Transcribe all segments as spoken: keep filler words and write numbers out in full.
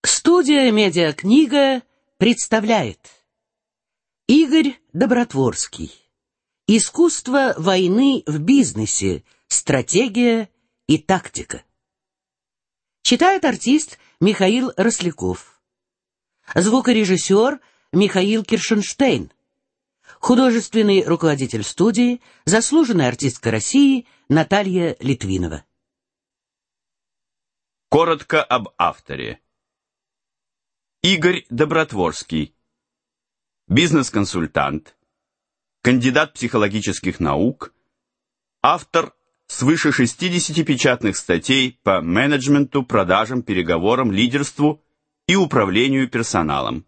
Студия «Медиакнига» представляет Игорь Добротворский. Искусство войны в бизнесе. Стратегия и тактика. Читает артист Михаил Росляков. Звукорежиссер Михаил Киршенштейн. Художественный руководитель студии, заслуженная артистка России Наталья Литвинова. Коротко об авторе. Игорь Добротворский. Бизнес-консультант, кандидат психологических наук, автор свыше шестидесяти печатных статей по менеджменту, продажам, переговорам, лидерству и управлению персоналом.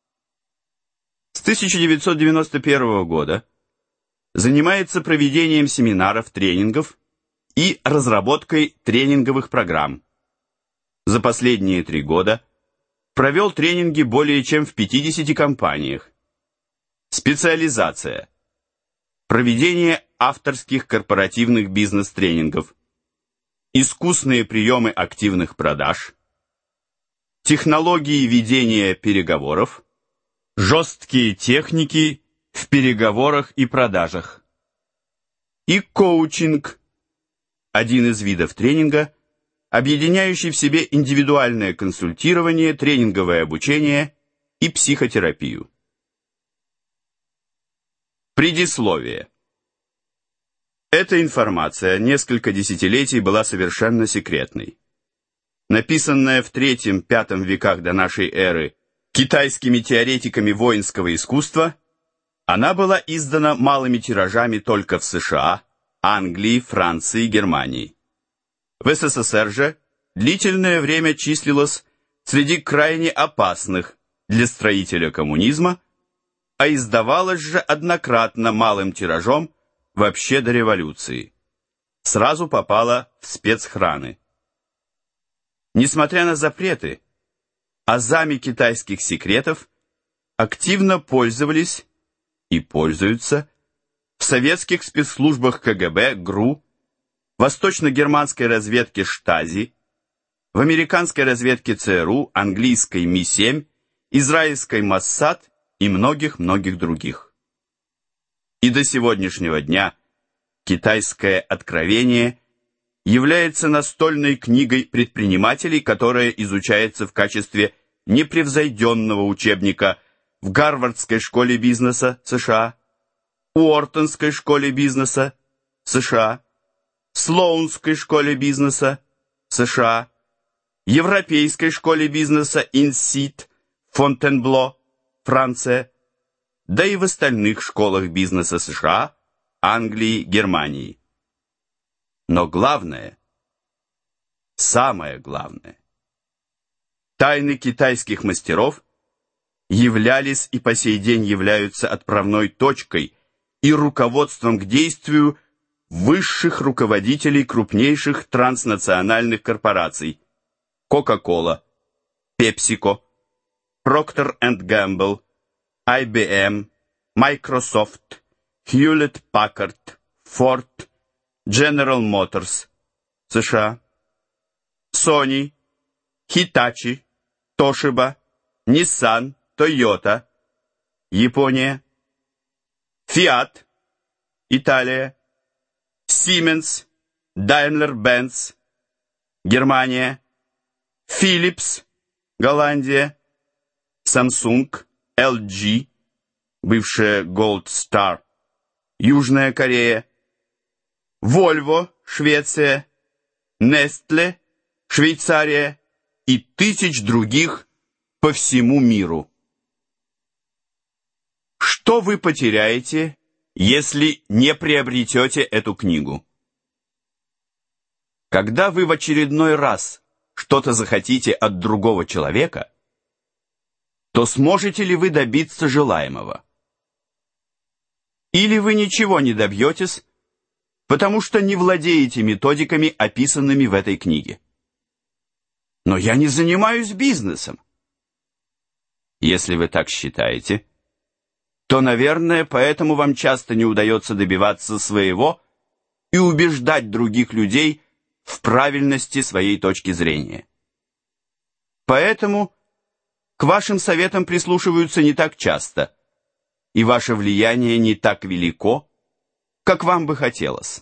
С тысяча девятьсот девяносто первого года занимается проведением семинаров, тренингов и разработкой тренинговых программ. За последние три года провел тренинги более чем в пятидесяти компаниях. Специализация. Проведение авторских корпоративных бизнес-тренингов. Искусные приемы активных продаж. Технологии ведения переговоров. Жесткие техники в переговорах и продажах. И коучинг. Один из видов тренинга, объединяющий в себе индивидуальное консультирование, тренинговое обучение и психотерапию. Предисловие. Эта информация несколько десятилетий была совершенно секретной. Написанная в третьем-пятом веках до нашей эры китайскими теоретиками воинского искусства, она была издана малыми тиражами только в США, Англии, Франции и Германии. В СССР же длительное время числилась среди крайне опасных для строителя коммунизма, а издавалась же однократно малым тиражом вообще до революции. Сразу попала в спецхраны. Несмотря на запреты, азами китайских секретов активно пользовались и пользуются в советских спецслужбах КГБ, ГРУ, восточно-германской разведке Штази, в американской разведке ЦРУ, английской Ми семь, израильской Моссад и многих-многих других. И до сегодняшнего дня китайское откровение является настольной книгой предпринимателей, которая изучается в качестве непревзойденного учебника в Гарвардской школе бизнеса США, Уортонской школе бизнеса США, Слоунской школе бизнеса США, Европейской школе бизнеса Инсит, Фонтенбло, Франция, да и в остальных школах бизнеса США, Англии, Германии. Но главное, самое главное, тайны китайских мастеров являлись и по сей день являются отправной точкой и руководством к действию высших руководителей крупнейших транснациональных корпораций: Coca-Cola, PepsiCo, Procter энд Gamble, ай би эм, Microsoft, Hewlett-Packard, Ford, General Motors, США, Sony, Hitachi, Toshiba, Nissan, Toyota, Япония, Fiat, Италия, Siemens, Daimler-Benz, Германия, Philips, Голландия, Samsung, эл джи, бывшая Gold Star, Южная Корея, Volvo, Швеция, Nestle, Швейцария и тысяч других по всему миру. Что вы потеряете, если не приобретете эту книгу? Когда вы в очередной раз что-то захотите от другого человека, то сможете ли вы добиться желаемого? Или вы ничего не добьетесь, потому что не владеете методиками, описанными в этой книге? Но я не занимаюсь бизнесом. Если вы так считаете, то, наверное, поэтому вам часто не удается добиваться своего и убеждать других людей в правильности своей точки зрения. Поэтому к вашим советам прислушиваются не так часто, и ваше влияние не так велико, как вам бы хотелось.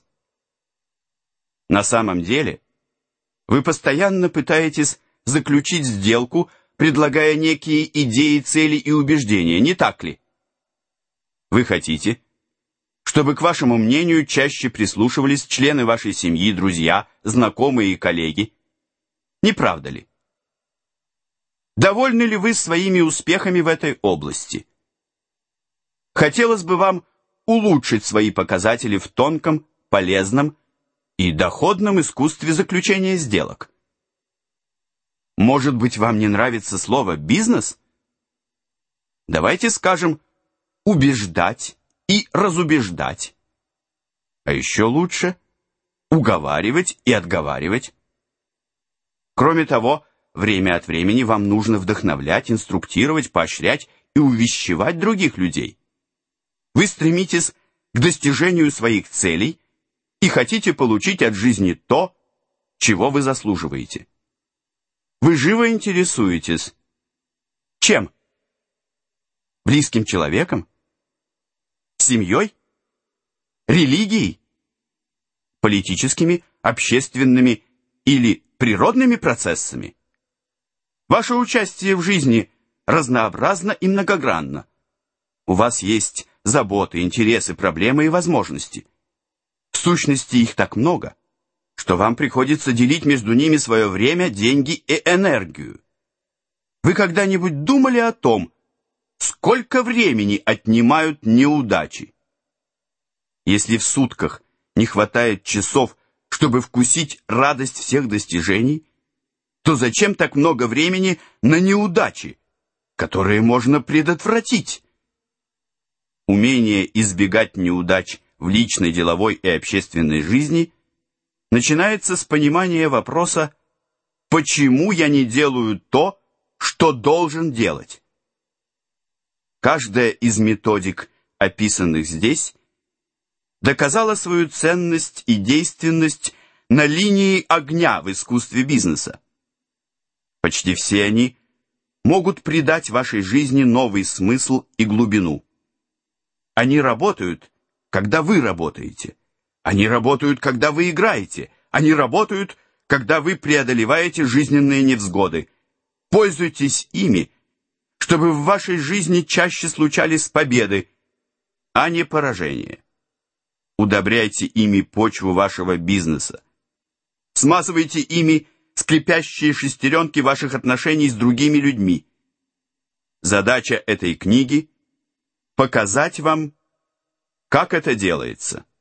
На самом деле, вы постоянно пытаетесь заключить сделку, предлагая некие идеи, цели и убеждения, не так ли? Вы хотите, чтобы к вашему мнению чаще прислушивались члены вашей семьи, друзья, знакомые и коллеги. Не правда ли? Довольны ли вы своими успехами в этой области? Хотелось бы вам улучшить свои показатели в тонком, полезном и доходном искусстве заключения сделок. Может быть, вам не нравится слово «бизнес»? Давайте скажем «убеждать» и «разубеждать». А еще лучше уговаривать и отговаривать. Кроме того, время от времени вам нужно вдохновлять, инструктировать, поощрять и увещевать других людей. Вы стремитесь к достижению своих целей и хотите получить от жизни то, чего вы заслуживаете. Вы живо интересуетесь. Чем? Близким человеком? Семьей? Религией? Политическими, общественными или природными процессами? Ваше участие в жизни разнообразно и многогранно. У вас есть заботы, интересы, проблемы и возможности. В сущности, их так много, что вам приходится делить между ними свое время, деньги и энергию. Вы когда-нибудь думали о том, сколько времени отнимают неудачи? Если в сутках не хватает часов, чтобы вкусить радость всех достижений, то зачем так много времени на неудачи, которые можно предотвратить? Умение избегать неудач в личной, деловой и общественной жизни начинается с понимания вопроса «почему я не делаю то, что должен делать?». Каждая из методик, описанных здесь, доказала свою ценность и действенность на линии огня в искусстве бизнеса. Почти все они могут придать вашей жизни новый смысл и глубину. Они работают, когда вы работаете. Они работают, когда вы играете. Они работают, когда вы преодолеваете жизненные невзгоды. Пользуйтесь ими, чтобы в вашей жизни чаще случались победы, а не поражения. Удобряйте ими почву вашего бизнеса. Смазывайте ими скрипящие шестеренки ваших отношений с другими людьми. Задача этой книги — показать вам, как это делается.